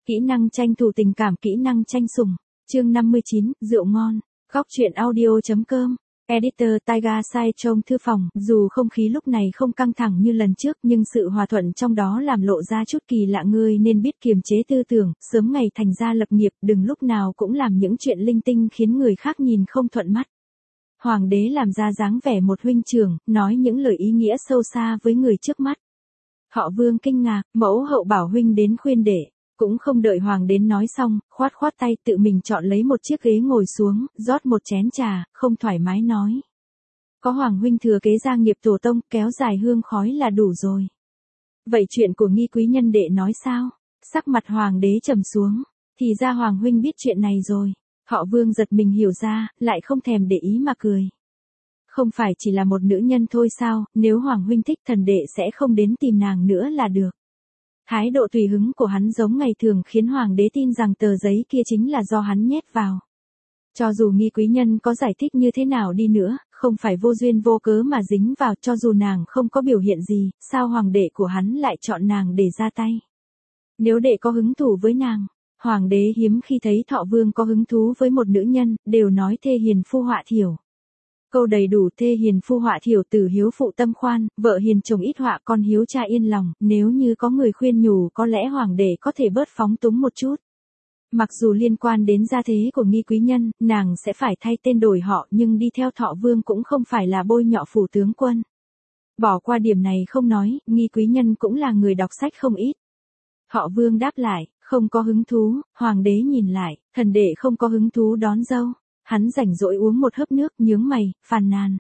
Kỹ năng tranh thủ tình cảm, kỹ năng tranh sủng. Chương 59, rượu ngon. Góc truyện audio.com. Editor Taiga Sai trong thư phòng, dù không khí lúc này không căng thẳng như lần trước nhưng sự hòa thuận trong đó làm lộ ra chút kỳ lạ, ngươi nên biết kiềm chế tư tưởng, sớm ngày thành gia lập nghiệp, đừng lúc nào cũng làm những chuyện linh tinh khiến người khác nhìn không thuận mắt. Hoàng đế làm ra dáng vẻ một huynh trưởng, nói những lời ý nghĩa sâu xa với người trước mắt. Họ Vương kinh ngạc, mẫu hậu bảo huynh đến khuyên để. Cũng không đợi hoàng đến nói xong, khoát khoát tay tự mình chọn lấy một chiếc ghế ngồi xuống, rót một chén trà, không thoải mái nói. Có hoàng huynh thừa kế gia nghiệp tổ tông, kéo dài hương khói là đủ rồi. Vậy chuyện của Nghi quý nhân đệ nói sao? Sắc mặt hoàng đế trầm xuống, thì ra hoàng huynh biết chuyện này rồi. Họ Vương giật mình hiểu ra, lại không thèm để ý mà cười. Không phải chỉ là một nữ nhân thôi sao, nếu hoàng huynh thích thần đệ sẽ không đến tìm nàng nữa là được. Thái độ tùy hứng của hắn giống ngày thường khiến hoàng đế tin rằng tờ giấy kia chính là do hắn nhét vào. Cho dù Nghi quý nhân có giải thích như thế nào đi nữa, không phải vô duyên vô cớ mà dính vào, cho dù nàng không có biểu hiện gì, sao hoàng đệ của hắn lại chọn nàng để ra tay. Nếu đệ có hứng thú với nàng, hoàng đế hiếm khi thấy Thọ Vương có hứng thú với một nữ nhân, đều nói thê hiền phu họa thiểu. Câu đầy đủ thê hiền phu họa thiểu, tử hiếu phụ tâm khoan, vợ hiền chồng ít họa, con hiếu cha yên lòng, nếu như có người khuyên nhủ có lẽ hoàng đế có thể bớt phóng túng một chút. Mặc dù liên quan đến gia thế của Nghi quý nhân, nàng sẽ phải thay tên đổi họ, nhưng đi theo Thọ Vương cũng không phải là bôi nhọ phủ tướng quân. Bỏ qua điểm này không nói, Nghi quý nhân cũng là người đọc sách không ít. Họ Vương đáp lại, không có hứng thú. Hoàng đế nhìn lại, thần đệ không có hứng thú đón dâu. Hắn rảnh rỗi uống một hớp nước, nhướng mày, phàn nàn.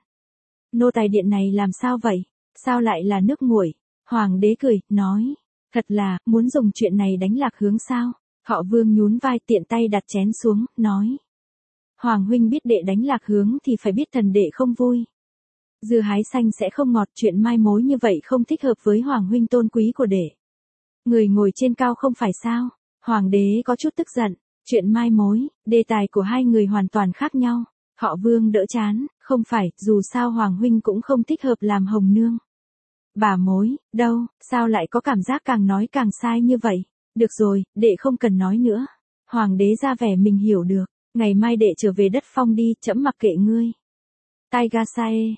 Nô tài điện này làm sao vậy? Sao lại là nước nguội? Hoàng đế cười, nói. Thật là, muốn dùng chuyện này đánh lạc hướng sao? Họ Vương nhún vai, tiện tay đặt chén xuống, nói. Hoàng huynh biết đệ đánh lạc hướng thì phải biết thần đệ không vui. Dưa hái xanh sẽ không ngọt, chuyện mai mối như vậy không thích hợp với hoàng huynh tôn quý của đệ. Người ngồi trên cao không phải sao? Hoàng đế có chút tức giận. Chuyện mai mối, đề tài của hai người hoàn toàn khác nhau. Họ Vương đỡ chán, không phải, dù sao hoàng huynh cũng không thích hợp làm hồng nương. Bà mối, đâu, sao lại có cảm giác càng nói càng sai như vậy? Được rồi, đệ không cần nói nữa. Hoàng đế ra vẻ mình hiểu được, ngày mai đệ trở về đất phong đi, trẫm mặc kệ ngươi. Taiga Sae,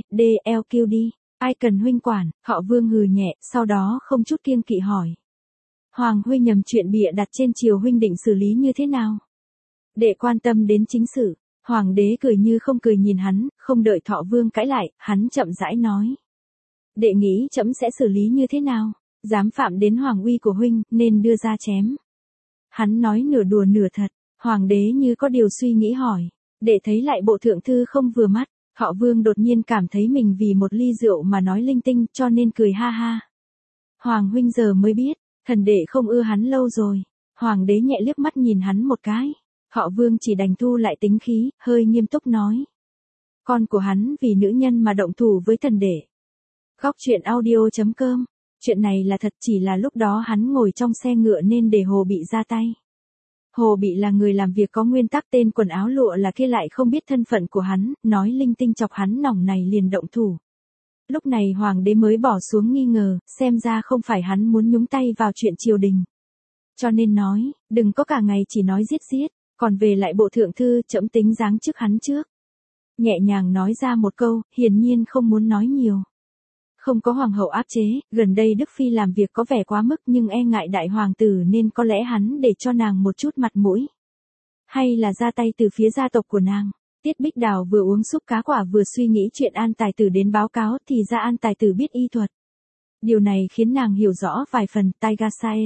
LQ đi, ai cần huynh quản, họ Vương hừ nhẹ, sau đó không chút kiêng kỵ hỏi. Hoàng huynh nhầm chuyện bịa đặt trên triều, huynh định xử lý như thế nào? Đệ quan tâm đến chính sự. Hoàng đế cười như không cười nhìn hắn, không đợi Thọ Vương cãi lại, hắn chậm rãi nói. Đệ nghĩ trẫm sẽ xử lý như thế nào? Dám phạm đến hoàng uy của huynh, nên đưa ra chém. Hắn nói nửa đùa nửa thật. Hoàng đế như có điều suy nghĩ hỏi. Đệ thấy lại bộ thượng thư không vừa mắt. Họ Vương đột nhiên cảm thấy mình vì một ly rượu mà nói linh tinh, cho nên cười ha ha. Hoàng huynh giờ mới biết. Thần đệ không ưa hắn lâu rồi. Hoàng đế nhẹ liếc mắt nhìn hắn một cái. Họ Vương chỉ đành thu lại tính khí, hơi nghiêm túc nói. Con của hắn vì nữ nhân mà động thủ với thần đệ. Góc truyện audio.com. Chuyện này là thật, chỉ là lúc đó hắn ngồi trong xe ngựa nên để Hồ Bị ra tay. Hồ Bị là người làm việc có nguyên tắc, tên quần áo lụa là kia lại không biết thân phận của hắn, nói linh tinh chọc hắn nòng này liền động thủ. Lúc này hoàng đế mới bỏ xuống nghi ngờ, xem ra không phải hắn muốn nhúng tay vào chuyện triều đình. Cho nên nói, đừng có cả ngày chỉ nói giết, còn về lại bộ thượng thư, trẫm tính giáng chức hắn trước. Nhẹ nhàng nói ra một câu, hiển nhiên không muốn nói nhiều. Không có hoàng hậu áp chế, gần đây Đức Phi làm việc có vẻ quá mức nhưng e ngại đại hoàng tử nên có lẽ hắn để cho nàng một chút mặt mũi. Hay là ra tay từ phía gia tộc của nàng. Tiết Bích Đào vừa uống súp cá quả vừa suy nghĩ chuyện An Tài Tử đến báo cáo, thì ra An Tài Tử biết y thuật. Điều này khiến nàng hiểu rõ vài phần. Taiga Sae,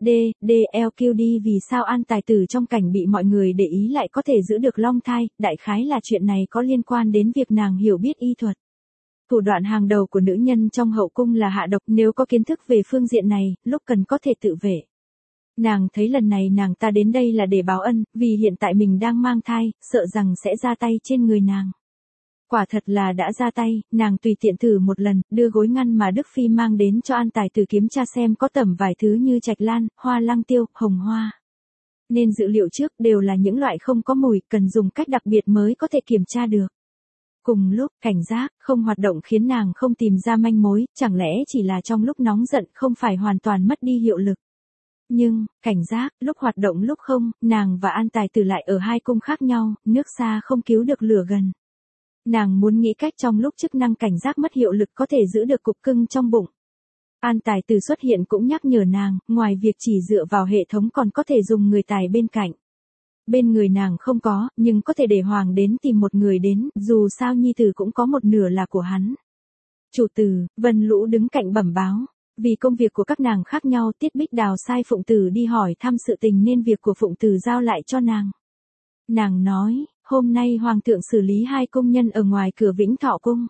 LQ vì sao An Tài Tử trong cảnh bị mọi người để ý lại có thể giữ được long thai, đại khái là chuyện này có liên quan đến việc nàng hiểu biết y thuật. Thủ đoạn hàng đầu của nữ nhân trong hậu cung là hạ độc, nếu có kiến thức về phương diện này, lúc cần có thể tự vệ. Nàng thấy lần này nàng ta đến đây là để báo ân, vì hiện tại mình đang mang thai, sợ rằng sẽ ra tay trên người nàng. Quả thật là đã ra tay, nàng tùy tiện thử một lần, đưa gối ngăn mà Đức Phi mang đến cho An Tài Tử kiểm tra xem có tẩm vài thứ như trạch lan, hoa lăng tiêu, hồng hoa. Nên dữ liệu trước đều là những loại không có mùi, cần dùng cách đặc biệt mới có thể kiểm tra được. Cùng lúc, cảnh giác, không hoạt động khiến nàng không tìm ra manh mối, chẳng lẽ chỉ là trong lúc nóng giận không phải hoàn toàn mất đi hiệu lực. Nhưng, cảnh giác, lúc hoạt động lúc không, nàng và An Tài Tử lại ở hai cung khác nhau, nước xa không cứu được lửa gần. Nàng muốn nghĩ cách trong lúc chức năng cảnh giác mất hiệu lực có thể giữ được cục cưng trong bụng. An Tài Tử xuất hiện cũng nhắc nhở nàng, ngoài việc chỉ dựa vào hệ thống còn có thể dùng người tài bên cạnh. Bên người nàng không có, nhưng có thể để Hoàng đến tìm một người đến, dù sao nhi tử cũng có một nửa là của hắn. Chủ tử, Vân Lũ đứng cạnh bẩm báo. Vì công việc của các nàng khác nhau, Tiết Bích Đào sai Phụng Tử đi hỏi thăm sự tình nên việc của Phụng Tử giao lại cho nàng. Nàng nói, hôm nay Hoàng thượng xử lý 2 công nhân ở ngoài cửa Vĩnh Thọ Cung.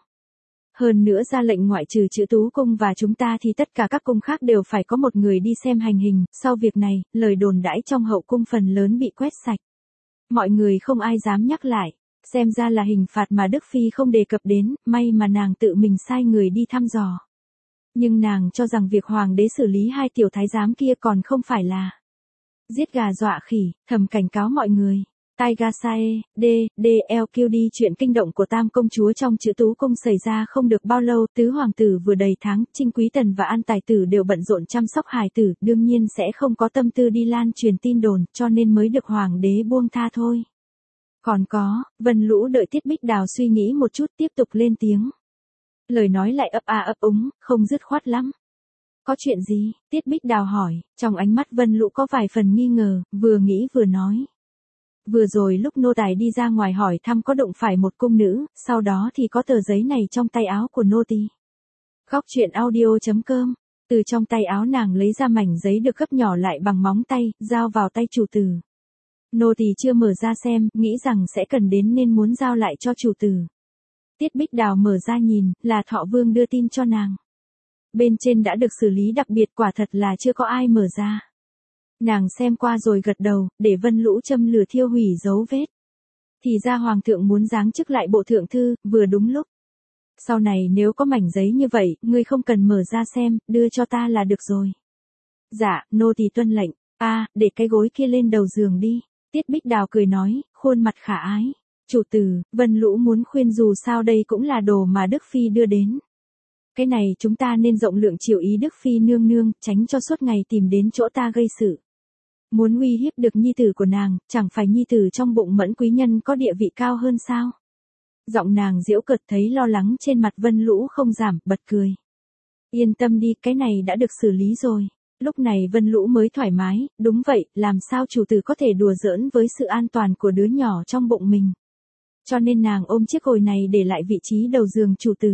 Hơn nữa ra lệnh ngoại trừ Chữ Tú Cung và chúng ta thì tất cả các cung khác đều phải có một người đi xem hành hình, sau việc này, lời đồn đãi trong hậu cung phần lớn bị quét sạch. Mọi người không ai dám nhắc lại, xem ra là hình phạt mà Đức Phi không đề cập đến, may mà nàng tự mình sai người đi thăm dò. Nhưng nàng cho rằng việc Hoàng đế xử lý 2 tiểu thái giám kia còn không phải là giết gà dọa khỉ, thầm cảnh cáo mọi người. Taigasae, DLQD chuyện kinh động của Tam công chúa trong Chữ Tú Cung xảy ra không được bao lâu, tứ hoàng tử vừa đầy tháng, Trinh Quý Tần và An Tài Tử đều bận rộn chăm sóc hài tử, đương nhiên sẽ không có tâm tư đi lan truyền tin đồn, cho nên mới được Hoàng đế buông tha thôi. Còn có, Vân Lũ đợi Tiết Bích Đào suy nghĩ một chút tiếp tục lên tiếng. Lời nói lại ấp a ấp úng, không dứt khoát lắm. Có chuyện gì? Tiết Bích Đào hỏi, trong ánh mắt Vân Lũ có vài phần nghi ngờ, vừa nghĩ vừa nói. Vừa rồi lúc nô tài đi ra ngoài hỏi thăm có đụng phải một cung nữ, sau đó thì có tờ giấy này trong tay áo của nô tỳ. Khóc chuyện audio.com, từ trong tay áo nàng lấy ra mảnh giấy được gấp nhỏ lại bằng móng tay, giao vào tay chủ tử. Nô tỳ chưa mở ra xem, nghĩ rằng sẽ cần đến nên muốn giao lại cho chủ tử. Tiết Bích Đào mở ra nhìn, là Thọ Vương đưa tin cho nàng. Bên trên đã được xử lý đặc biệt, quả thật là chưa có ai mở ra. Nàng xem qua rồi gật đầu, để Vân Lũ châm lửa thiêu hủy dấu vết. Thì ra Hoàng thượng muốn giáng chức lại bộ thượng thư, vừa đúng lúc. Sau này nếu có mảnh giấy như vậy, ngươi không cần mở ra xem, đưa cho ta là được rồi. Dạ, nô tỳ tuân lệnh. Để cái gối kia lên đầu giường đi. Tiết Bích Đào cười nói, khuôn mặt khả ái. Chủ tử, Vân Lũ muốn khuyên dù sao đây cũng là đồ mà Đức Phi đưa đến. Cái này chúng ta nên rộng lượng chiều ý Đức Phi nương nương, tránh cho suốt ngày tìm đến chỗ ta gây sự. Muốn uy hiếp được nhi tử của nàng, chẳng phải nhi tử trong bụng Mẫn quý nhân có địa vị cao hơn sao? Giọng nàng giễu cợt, thấy lo lắng trên mặt Vân Lũ không giảm, bật cười. Yên tâm đi, cái này đã được xử lý rồi. Lúc này Vân Lũ mới thoải mái, đúng vậy, làm sao chủ tử có thể đùa giỡn với sự an toàn của đứa nhỏ trong bụng mình. Cho nên nàng ôm chiếc gối này để lại vị trí đầu giường chủ tử.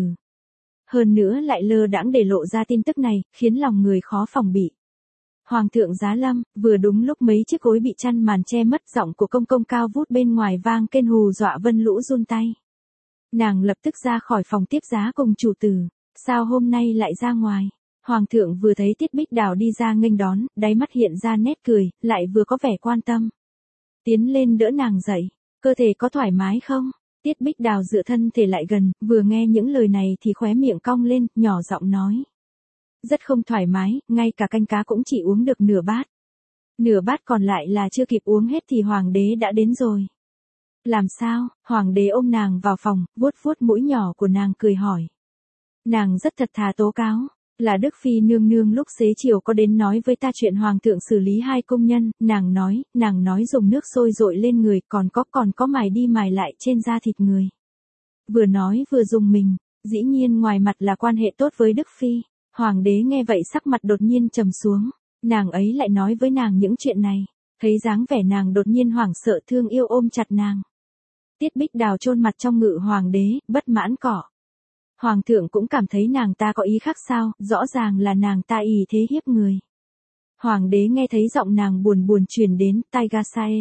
Hơn nữa lại lơ đãng để lộ ra tin tức này, khiến lòng người khó phòng bị. Hoàng thượng giá lâm, vừa đúng lúc mấy chiếc gối bị chăn màn che mất, giọng của công công cao vút bên ngoài vang kên hù dọa Vân Lũ run tay. Nàng lập tức ra khỏi phòng tiếp giá cùng chủ tử. Sao hôm nay lại ra ngoài? Hoàng thượng vừa thấy Tiết Bích Đào đi ra nghênh đón, đáy mắt hiện ra nét cười, lại vừa có vẻ quan tâm. Tiến lên đỡ nàng dậy, cơ thể có thoải mái không? Tiết Bích Đào dựa thân thể lại gần, vừa nghe những lời này thì khóe miệng cong lên, nhỏ giọng nói. Rất không thoải mái, ngay cả canh cá cũng chỉ uống được nửa bát. Nửa bát còn lại là chưa kịp uống hết thì Hoàng đế đã đến rồi. Làm sao? Hoàng đế ôm nàng vào phòng, vuốt vuốt mũi nhỏ của nàng cười hỏi. Nàng rất thật thà tố cáo. Là Đức Phi nương nương lúc xế chiều có đến nói với ta chuyện Hoàng thượng xử lý 2 công nhân, nàng nói dùng nước sôi dội lên người, còn có mài đi mài lại trên da thịt người. Vừa nói vừa dùng mình, dĩ nhiên ngoài mặt là quan hệ tốt với Đức Phi. Hoàng đế nghe vậy sắc mặt đột nhiên trầm xuống, nàng ấy lại nói với nàng những chuyện này, thấy dáng vẻ nàng đột nhiên hoảng sợ thương yêu ôm chặt nàng. Tiết Bích Đào chôn mặt trong ngự Hoàng đế, bất mãn cỏ. Hoàng thượng cũng cảm thấy nàng ta có ý khác sao, rõ ràng là nàng ta ý thế hiếp người. Hoàng đế nghe thấy giọng nàng buồn buồn truyền đến, Taigasae.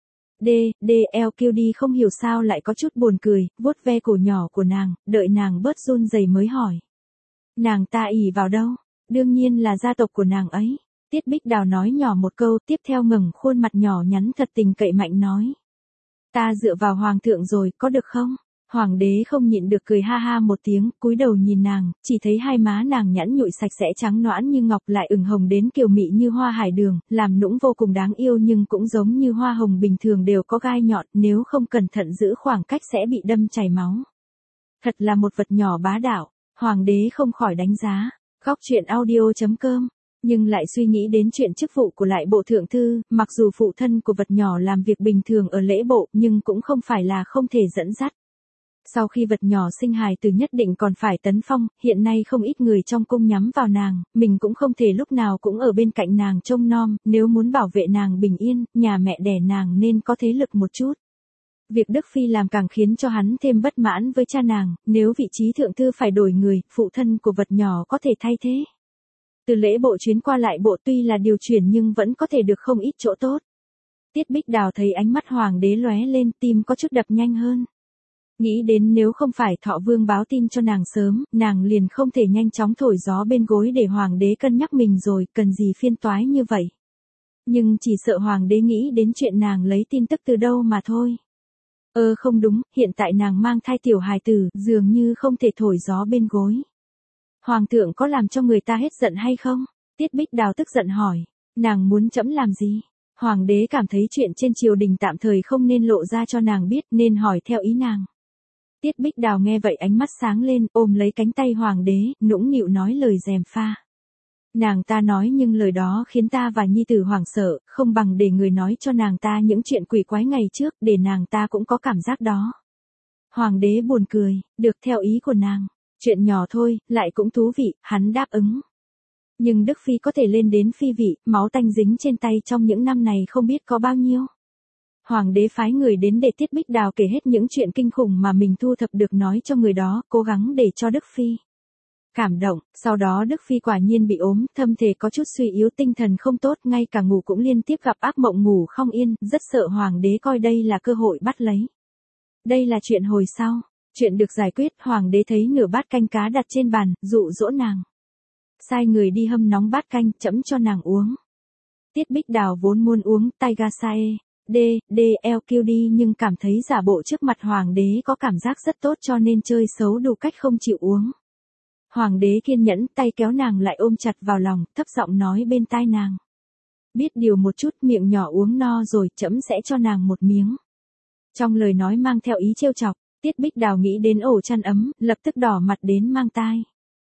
DLQD không hiểu sao lại có chút buồn cười, vuốt ve cổ nhỏ của nàng, đợi nàng bớt run rẩy mới hỏi. Nàng ta ỷ vào đâu? Đương nhiên là gia tộc của nàng ấy. Tiết Bích Đào nói nhỏ một câu, tiếp theo ngẩng khuôn mặt nhỏ nhắn thật tình cậy mạnh nói. Ta dựa vào Hoàng thượng rồi, có được không? Hoàng đế không nhịn được cười ha ha một tiếng, cúi đầu nhìn nàng, chỉ thấy hai má nàng nhẵn nhụi sạch sẽ trắng nõn như ngọc lại ửng hồng đến kiều mị như hoa hải đường, làm nũng vô cùng đáng yêu nhưng cũng giống như hoa hồng bình thường đều có gai nhọn, nếu không cẩn thận giữ khoảng cách sẽ bị đâm chảy máu. Thật là một vật nhỏ bá đạo, Hoàng đế không khỏi đánh giá. Khóc chuyện audio.com Nhưng lại suy nghĩ đến chuyện chức vụ của lại bộ thượng thư, mặc dù phụ thân của vật nhỏ làm việc bình thường ở lễ bộ nhưng cũng không phải là không thể dẫn dắt. Sau khi vật nhỏ sinh hài tử nhất định còn phải tấn phong, hiện nay không ít người trong cung nhắm vào nàng, mình cũng không thể lúc nào cũng ở bên cạnh nàng trông nom, nếu muốn bảo vệ nàng bình yên, nhà mẹ đẻ nàng nên có thế lực một chút. Việc Đức Phi làm càng khiến cho hắn thêm bất mãn với cha nàng, nếu vị trí thượng thư phải đổi người, phụ thân của vật nhỏ có thể thay thế. Từ lễ bộ chuyến qua lại bộ tuy là điều chuyển nhưng vẫn có thể được không ít chỗ tốt. Tiết Bích Đào thấy ánh mắt hoàng đế lóe lên, tim có chút đập nhanh hơn. Nghĩ đến nếu không phải Thọ Vương báo tin cho nàng sớm, nàng liền không thể nhanh chóng thổi gió bên gối để hoàng đế cân nhắc mình rồi, cần gì phiên toái như vậy. Nhưng chỉ sợ hoàng đế nghĩ đến chuyện nàng lấy tin tức từ đâu mà thôi. Không đúng, hiện tại nàng mang thai tiểu hài tử, dường như không thể thổi gió bên gối. Hoàng thượng có làm cho người ta hết giận hay không? Tiết Bích Đào tức giận hỏi. Nàng muốn trẫm làm gì? Hoàng đế cảm thấy chuyện trên triều đình tạm thời không nên lộ ra cho nàng biết nên hỏi theo ý nàng. Tiết Bích Đào nghe vậy ánh mắt sáng lên, ôm lấy cánh tay hoàng đế, nũng nịu nói lời gièm pha. Nàng ta nói nhưng lời đó khiến ta và nhi tử hoảng sợ, không bằng để người nói cho nàng ta những chuyện quỷ quái ngày trước, để nàng ta cũng có cảm giác đó. Hoàng đế buồn cười, được theo ý của nàng. Chuyện nhỏ thôi, lại cũng thú vị, hắn đáp ứng. Nhưng Đức Phi có thể lên đến phi vị, máu tanh dính trên tay trong những năm này không biết có bao nhiêu. Hoàng đế phái người đến để Tiết Bích Đào kể hết những chuyện kinh khủng mà mình thu thập được nói cho người đó, cố gắng để cho Đức Phi cảm động. Sau đó Đức Phi quả nhiên bị ốm, thân thể có chút suy yếu, tinh thần không tốt, ngay cả ngủ cũng liên tiếp gặp ác mộng, ngủ không yên, rất sợ hoàng đế coi đây là cơ hội bắt lấy. Đây là chuyện hồi sau. Chuyện được giải quyết, hoàng đế thấy nửa bát canh cá đặt trên bàn, dụ dỗ nàng. Sai người đi hâm nóng bát canh, chẫm cho nàng uống. Tiết Bích Đào vốn muốn uống Taigasae, DLQD nhưng cảm thấy giả bộ trước mặt hoàng đế có cảm giác rất tốt cho nên chơi xấu đủ cách không chịu uống. Hoàng đế kiên nhẫn, tay kéo nàng lại ôm chặt vào lòng, thấp giọng nói bên tai nàng. Biết điều một chút, miệng nhỏ uống no rồi, trẫm sẽ cho nàng một miếng. Trong lời nói mang theo ý trêu chọc, Tiết Bích Đào nghĩ đến ổ chăn ấm, lập tức đỏ mặt đến mang tai.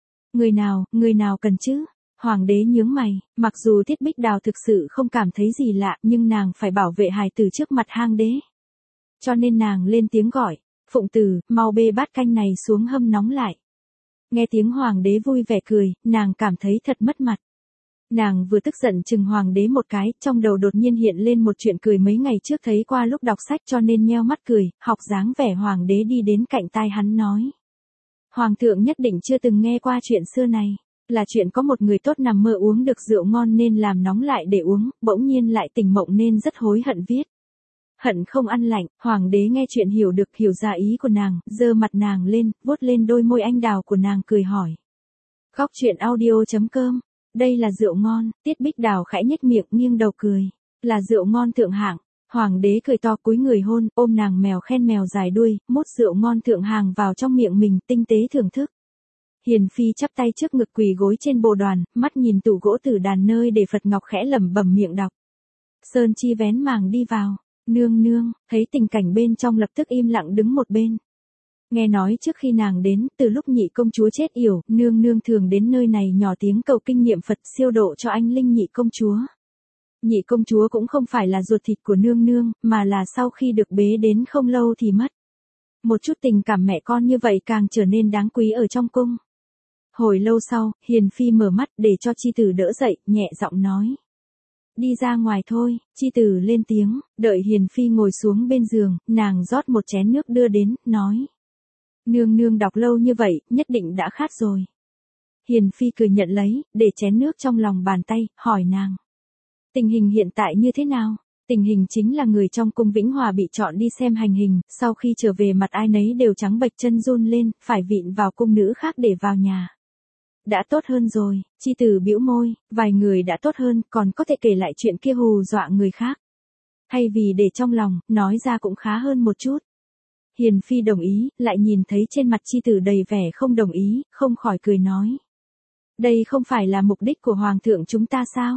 Người nào cần chứ? Hoàng đế nhướng mày, mặc dù Tiết Bích Đào thực sự không cảm thấy gì lạ, nhưng nàng phải bảo vệ hài tử trước mặt hang đế. Cho nên nàng lên tiếng gọi, Phụng Tử, mau bê bát canh này xuống hâm nóng lại. Nghe tiếng hoàng đế vui vẻ cười, nàng cảm thấy thật mất mặt. Nàng vừa tức giận chừng hoàng đế một cái, trong đầu đột nhiên hiện lên một chuyện cười mấy ngày trước thấy qua lúc đọc sách cho nên nheo mắt cười, học dáng vẻ hoàng đế đi đến cạnh tai hắn nói. Hoàng thượng nhất định chưa từng nghe qua chuyện xưa này, là chuyện có một người tốt nằm mơ uống được rượu ngon nên làm nóng lại để uống, bỗng nhiên lại tỉnh mộng nên rất hối hận viết. Hận không ăn lạnh, hoàng đế nghe chuyện hiểu ra ý của nàng, giơ mặt nàng lên, vuốt lên đôi môi anh đào của nàng cười hỏi. Góc truyện audio.com, đây là rượu ngon, Tiết Bích Đào khẽ nhếch miệng nghiêng đầu cười, là rượu ngon thượng hạng. Hoàng đế cười to cúi người hôn, ôm nàng mèo khen mèo dài đuôi, mút rượu ngon thượng hàng vào trong miệng mình, tinh tế thưởng thức. Hiền Phi chắp tay trước ngực quỳ gối trên bồ đoàn, mắt nhìn tủ gỗ tử đàn nơi để Phật ngọc khẽ lẩm bẩm miệng đọc. Sơn Chi vén màng đi vào, nương, thấy tình cảnh bên trong lập tức im lặng đứng một bên. Nghe nói trước khi nàng đến, từ lúc nhị công chúa chết yểu, nương thường đến nơi này nhỏ tiếng cầu kinh niệm Phật siêu độ cho anh linh nhị công chúa. Nhị công chúa cũng không phải là ruột thịt của nương, mà là sau khi được bế đến không lâu thì mất. Một chút tình cảm mẹ con như vậy càng trở nên đáng quý ở trong cung. Hồi lâu sau, Hiền Phi mở mắt để cho chi tử đỡ dậy, nhẹ giọng nói. Đi ra ngoài thôi, chi tử lên tiếng, đợi Hiền Phi ngồi xuống bên giường, nàng rót một chén nước đưa đến, nói. Nương đọc lâu như vậy, nhất định đã khát rồi. Hiền Phi cười nhận lấy, để chén nước trong lòng bàn tay, hỏi nàng. Tình hình hiện tại như thế nào? Tình hình chính là người trong cung Vĩnh Hòa bị chọn đi xem hành hình, sau khi trở về mặt ai nấy đều trắng bệch chân run lên, phải vịn vào cung nữ khác để vào nhà. Đã tốt hơn rồi, chi tử bĩu môi, vài người đã tốt hơn, còn có thể kể lại chuyện kia hù dọa người khác. Hay vì để trong lòng, nói ra cũng khá hơn một chút. Hiền Phi đồng ý, lại nhìn thấy trên mặt chi tử đầy vẻ không đồng ý, không khỏi cười nói. Đây không phải là mục đích của Hoàng thượng chúng ta sao?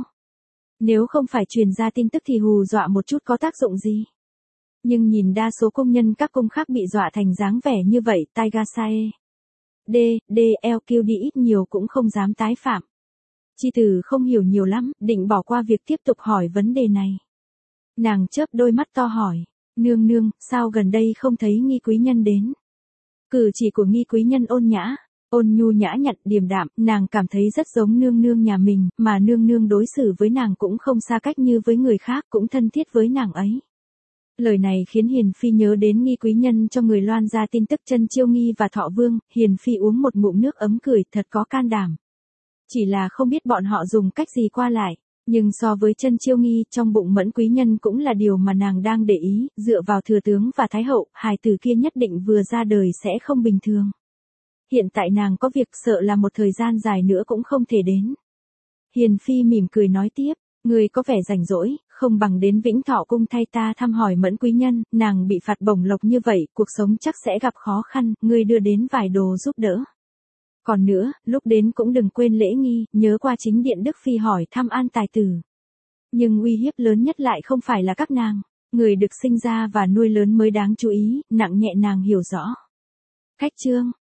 Nếu không phải truyền ra tin tức thì hù dọa một chút có tác dụng gì? Nhưng nhìn đa số công nhân các cung khác bị dọa thành dáng vẻ như vậy, Taigasae, DLQD ít nhiều cũng không dám tái phạm. Chi Tử không hiểu nhiều lắm, định bỏ qua việc tiếp tục hỏi vấn đề này. Nàng chớp đôi mắt to hỏi, nương nương, sao gần đây không thấy Nghi quý nhân đến? Cử chỉ của Nghi quý nhân ôn nhã, ôn nhu nhã nhặn điềm đạm, nàng cảm thấy rất giống nương nương nhà mình, mà nương nương đối xử với nàng cũng không xa cách như với người khác, cũng thân thiết với nàng ấy. Lời này khiến Hiền Phi nhớ đến Nghi quý nhân cho người loan ra tin tức Chân Chiêu Nghi và Thọ Vương, Hiền Phi uống một ngụm nước ấm cười, thật có can đảm. Chỉ là không biết bọn họ dùng cách gì qua lại, nhưng so với Chân Chiêu Nghi, trong bụng Mẫn quý nhân cũng là điều mà nàng đang để ý, dựa vào thừa tướng và thái hậu, hài tử kia nhất định vừa ra đời sẽ không bình thường. Hiện tại nàng có việc sợ là một thời gian dài nữa cũng không thể đến. Hiền Phi mỉm cười nói tiếp, người có vẻ rảnh rỗi, không bằng đến Vĩnh Thọ cung thay ta thăm hỏi Mẫn quý nhân, nàng bị phạt bổng lộc như vậy, cuộc sống chắc sẽ gặp khó khăn, ngươi đưa đến vài đồ giúp đỡ. Còn nữa, lúc đến cũng đừng quên lễ nghi, nhớ qua chính điện Đức Phi hỏi thăm an tài tử. Nhưng uy hiếp lớn nhất lại không phải là các nàng, người được sinh ra và nuôi lớn mới đáng chú ý, nặng nhẹ nàng hiểu rõ. Khách trương,